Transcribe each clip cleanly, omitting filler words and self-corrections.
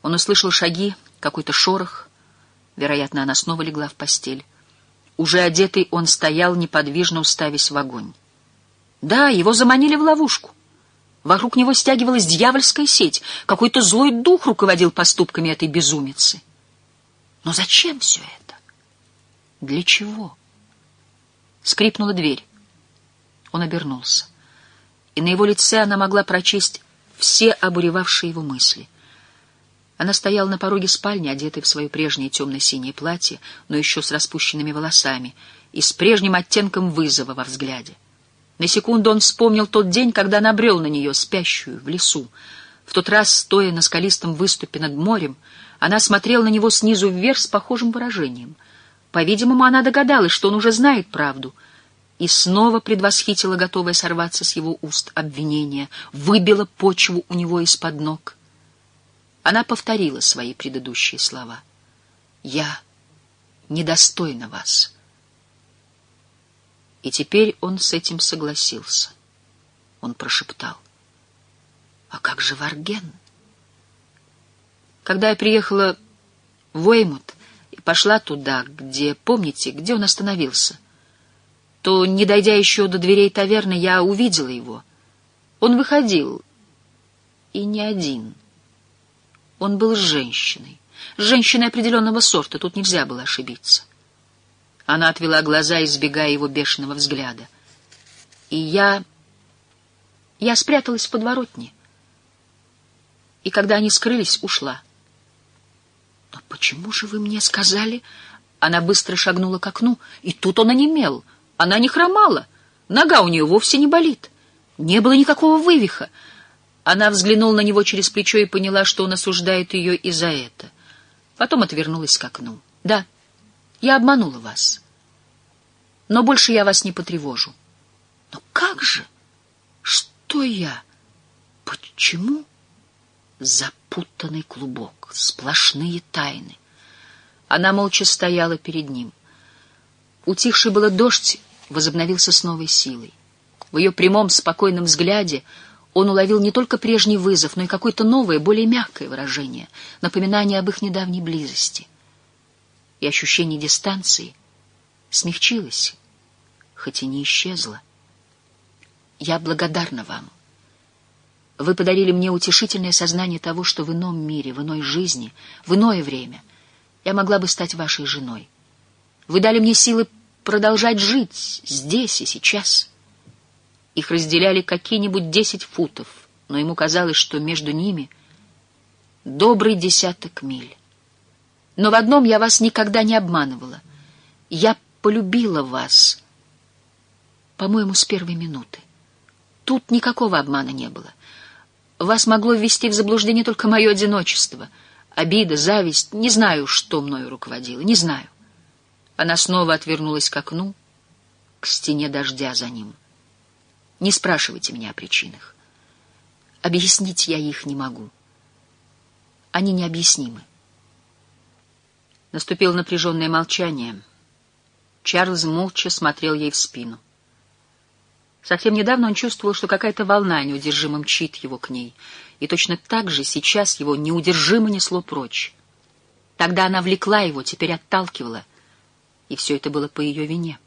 Он услышал шаги, какой-то шорох. Вероятно, она снова легла в постель. Уже одетый он стоял, неподвижно уставясь в огонь. Да, его заманили в ловушку. Вокруг него стягивалась дьявольская сеть. Какой-то злой дух руководил поступками этой безумицы. Но зачем все это? Для чего? Скрипнула дверь. Он обернулся. И на его лице она могла прочесть все обуревавшие его мысли. Она стояла на пороге спальни, одетая в свое прежнее темно-синее платье, но еще с распущенными волосами и с прежним оттенком вызова во взгляде. На секунду он вспомнил тот день, когда набрел на нее, спящую, в лесу. В тот раз, стоя на скалистом выступе над морем, она смотрела на него снизу вверх с похожим выражением. По-видимому, она догадалась, что он уже знает правду, и снова предвосхитила, готовая сорваться с его уст обвинение, выбила почву у него из-под ног. Она повторила свои предыдущие слова. «Я недостойна вас». И теперь он с этим согласился. Он прошептал: «А как же Варген?» Когда я приехала в Уэймут и пошла туда, где, помните, где он остановился, то, не дойдя еще до дверей таверны, я увидела его. Он выходил, и не один. Он был с женщиной определенного сорта, тут нельзя было ошибиться. Она отвела глаза, избегая его бешеного взгляда. И я спряталась в подворотне. И когда они скрылись, ушла. «Но почему же вы мне сказали?» Она быстро шагнула к окну, и тут он онемел. Она не хромала, нога у нее вовсе не болит. Не было никакого вывиха. Она взглянула на него через плечо и поняла, что он осуждает ее и за это. Потом отвернулась к окну. «Да, я обманула вас. Но больше я вас не потревожу». «Но как же? Что я? Почему?» Запутанный клубок, сплошные тайны. Она молча стояла перед ним. Утихший было дождь возобновился с новой силой. В ее прямом, спокойном взгляде он уловил не только прежний вызов, но и какое-то новое, более мягкое выражение, напоминание об их недавней близости. И ощущение дистанции смягчилось, хоть и не исчезло. «Я благодарна вам. Вы подарили мне утешительное сознание того, что в ином мире, в иной жизни, в иное время я могла бы стать вашей женой. Вы дали мне силы продолжать жить здесь и сейчас». Их разделяли какие-нибудь 10 футов, но ему казалось, что между ними добрый 10 миль. «Но в одном я вас никогда не обманывала. Я полюбила вас, по-моему, с первой минуты. Тут никакого обмана не было. Вас могло ввести в заблуждение только мое одиночество, обида, зависть. Не знаю, что мною руководило, не знаю». Она снова отвернулась к окну, к стене дождя за ним. «Не спрашивайте меня о причинах. Объяснить я их не могу. Они необъяснимы». Наступило напряженное молчание. Чарльз молча смотрел ей в спину. Совсем недавно он чувствовал, что какая-то волна неудержимо мчит его к ней, и точно так же сейчас его неудержимо несло прочь. Тогда она влекла его, теперь отталкивала, и все это было по ее вине.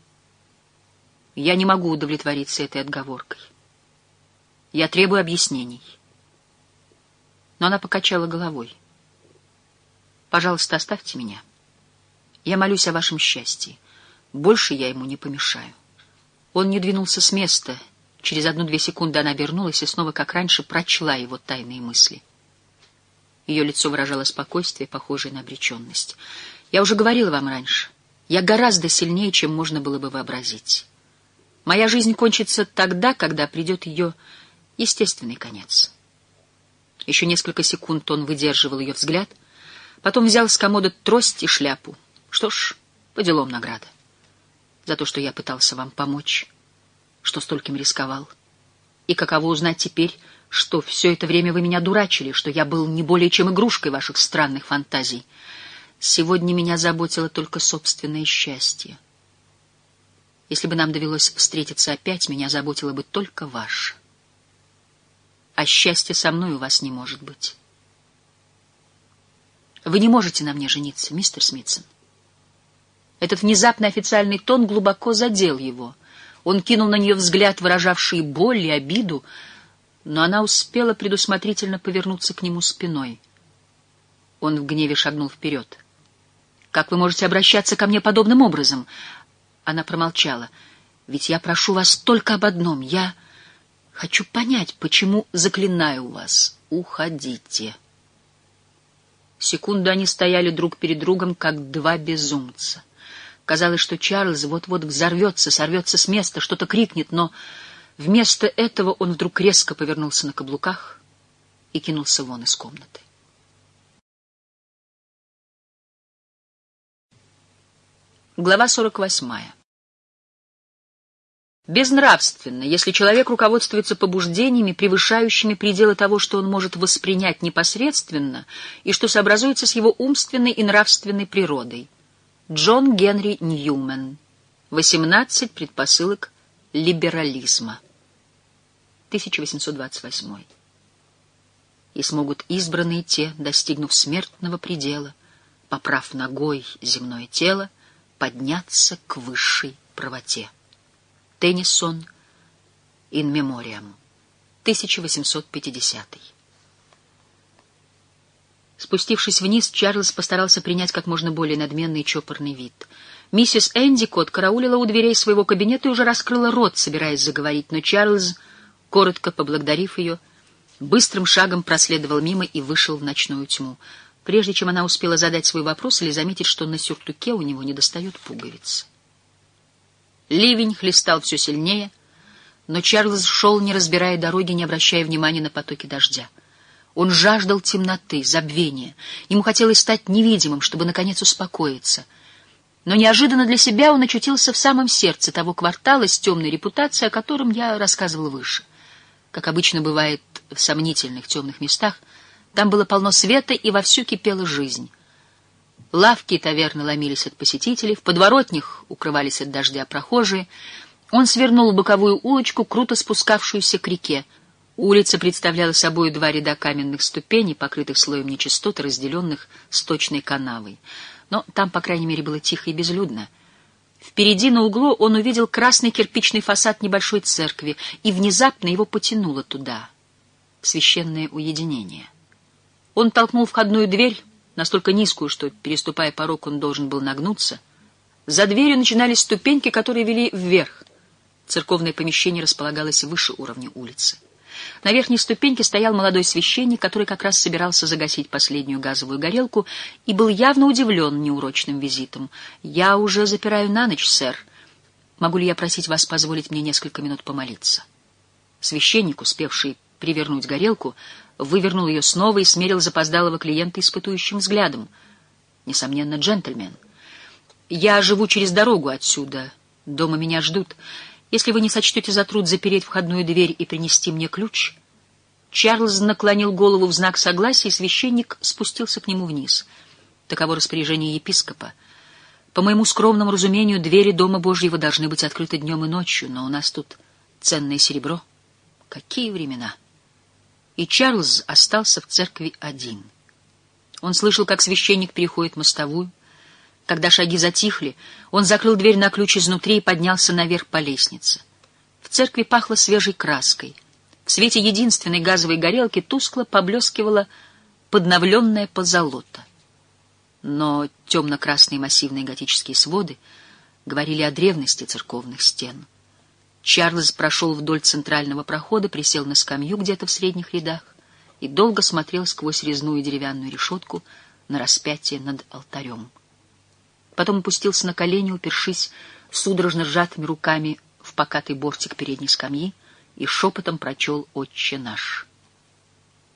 Я не могу удовлетвориться этой отговоркой. Я требую объяснений. Но она покачала головой. «Пожалуйста, оставьте меня. Я молюсь о вашем счастье. Больше я ему не помешаю». Он не двинулся с места. Через 1-2 секунды она обернулась и снова, как раньше, прочла его тайные мысли. Ее лицо выражало спокойствие, похожее на обреченность. «Я уже говорила вам раньше. Я гораздо сильнее, чем можно было бы вообразить. Моя жизнь кончится тогда, когда придет ее естественный конец». Еще несколько секунд он выдерживал ее взгляд, потом взял с комода трость и шляпу. «Что ж, по делам награда. За то, что я пытался вам помочь, что стольким рисковал. И каково узнать теперь, что все это время вы меня дурачили, что я был не более чем игрушкой ваших странных фантазий. Сегодня меня заботило только собственное счастье. Если бы нам довелось встретиться опять, меня заботило бы только ваше. А счастья со мной у вас не может быть». Вы не можете на мне жениться, мистер Смитсон. Этот внезапный официальный тон глубоко задел его. Он кинул на нее взгляд, выражавший боль и обиду, но она успела предусмотрительно повернуться к нему спиной. Он в гневе шагнул вперед. «Как вы можете обращаться ко мне подобным образом?» Она промолчала. «Ведь я прошу вас только об одном. Я хочу понять, почему заклинаю вас. Уходите». Секунду они стояли друг перед другом, как два безумца. Казалось, что Чарльз вот-вот взорвется, сорвется с места, что-то крикнет, но вместо этого он вдруг резко повернулся на каблуках и кинулся вон из комнаты. Глава 48. Безнравственно, если человек руководствуется побуждениями, превышающими пределы того, что он может воспринять непосредственно и что сообразуется с его умственной и нравственной природой. Джон Генри Ньюмен. 18 предпосылок либерализма. 1828. И смогут избранные те, достигнув смертного предела, поправ ногой земное тело, подняться к высшей правоте. Теннисон, In Memoriam, 1850. Спустившись вниз, Чарльз постарался принять как можно более надменный и чопорный вид. Миссис Эндикот караулила у дверей своего кабинета и уже раскрыла рот, собираясь заговорить, но Чарльз, коротко поблагодарив ее, быстрым шагом проследовал мимо и вышел в ночную тьму, прежде чем она успела задать свой вопрос или заметить, что на сюртуке у него недостают пуговиц. Ливень хлестал все сильнее, но Чарльз шел, не разбирая дороги, не обращая внимания на потоки дождя. Он жаждал темноты, забвения. Ему хотелось стать невидимым, чтобы, наконец, успокоиться. Но неожиданно для себя он очутился в самом сердце того квартала с темной репутацией, о котором я рассказывал выше. Как обычно бывает в сомнительных темных местах, там было полно света и вовсю кипела жизнь. Лавки и таверны ломились от посетителей, в подворотнях укрывались от дождя прохожие. Он свернул в боковую улочку, круто спускавшуюся к реке. Улица представляла собой два ряда каменных ступеней, покрытых слоем нечистот, разделенных сточной канавой. Но там, по крайней мере, было тихо и безлюдно. Впереди на углу он увидел красный кирпичный фасад небольшой церкви, и внезапно его потянуло туда, в священное уединение. Он толкнул входную дверь, настолько низкую, что, переступая порог, он должен был нагнуться. За дверью начинались ступеньки, которые вели вверх. Церковное помещение располагалось выше уровня улицы. На верхней ступеньке стоял молодой священник, который как раз собирался загасить последнюю газовую горелку и был явно удивлен неурочным визитом. «Я уже запираю на ночь, сэр. Могу ли я просить вас позволить мне несколько минут помолиться?» Священник, успевший привернуть горелку, вывернул ее снова и смерил запоздалого клиента испытующим взглядом. Несомненно, джентльмен. «Я живу через дорогу отсюда. Дома меня ждут. Если вы не сочтете за труд запереть входную дверь и принести мне ключ...» Чарльз наклонил голову в знак согласия, и священник спустился к нему вниз. Таково распоряжение епископа. По моему скромному разумению, двери Дома Божьего должны быть открыты днем и ночью, но у нас тут ценное серебро. Какие времена! И Чарльз остался в церкви один. Он слышал, как священник переходит мостовую. Когда шаги затихли, он закрыл дверь на ключ изнутри и поднялся наверх по лестнице. В церкви пахло свежей краской. В свете единственной газовой горелки тускло поблескивала подновленная позолота. Но темно-красные массивные готические своды говорили о древности церковных стен. Чарльз прошел вдоль центрального прохода, присел на скамью где-то в средних рядах и долго смотрел сквозь резную деревянную решетку на распятие над алтарем. Потом опустился на колени, упершись судорожно сжатыми руками в покатый бортик передней скамьи, и шепотом прочел «Отче наш».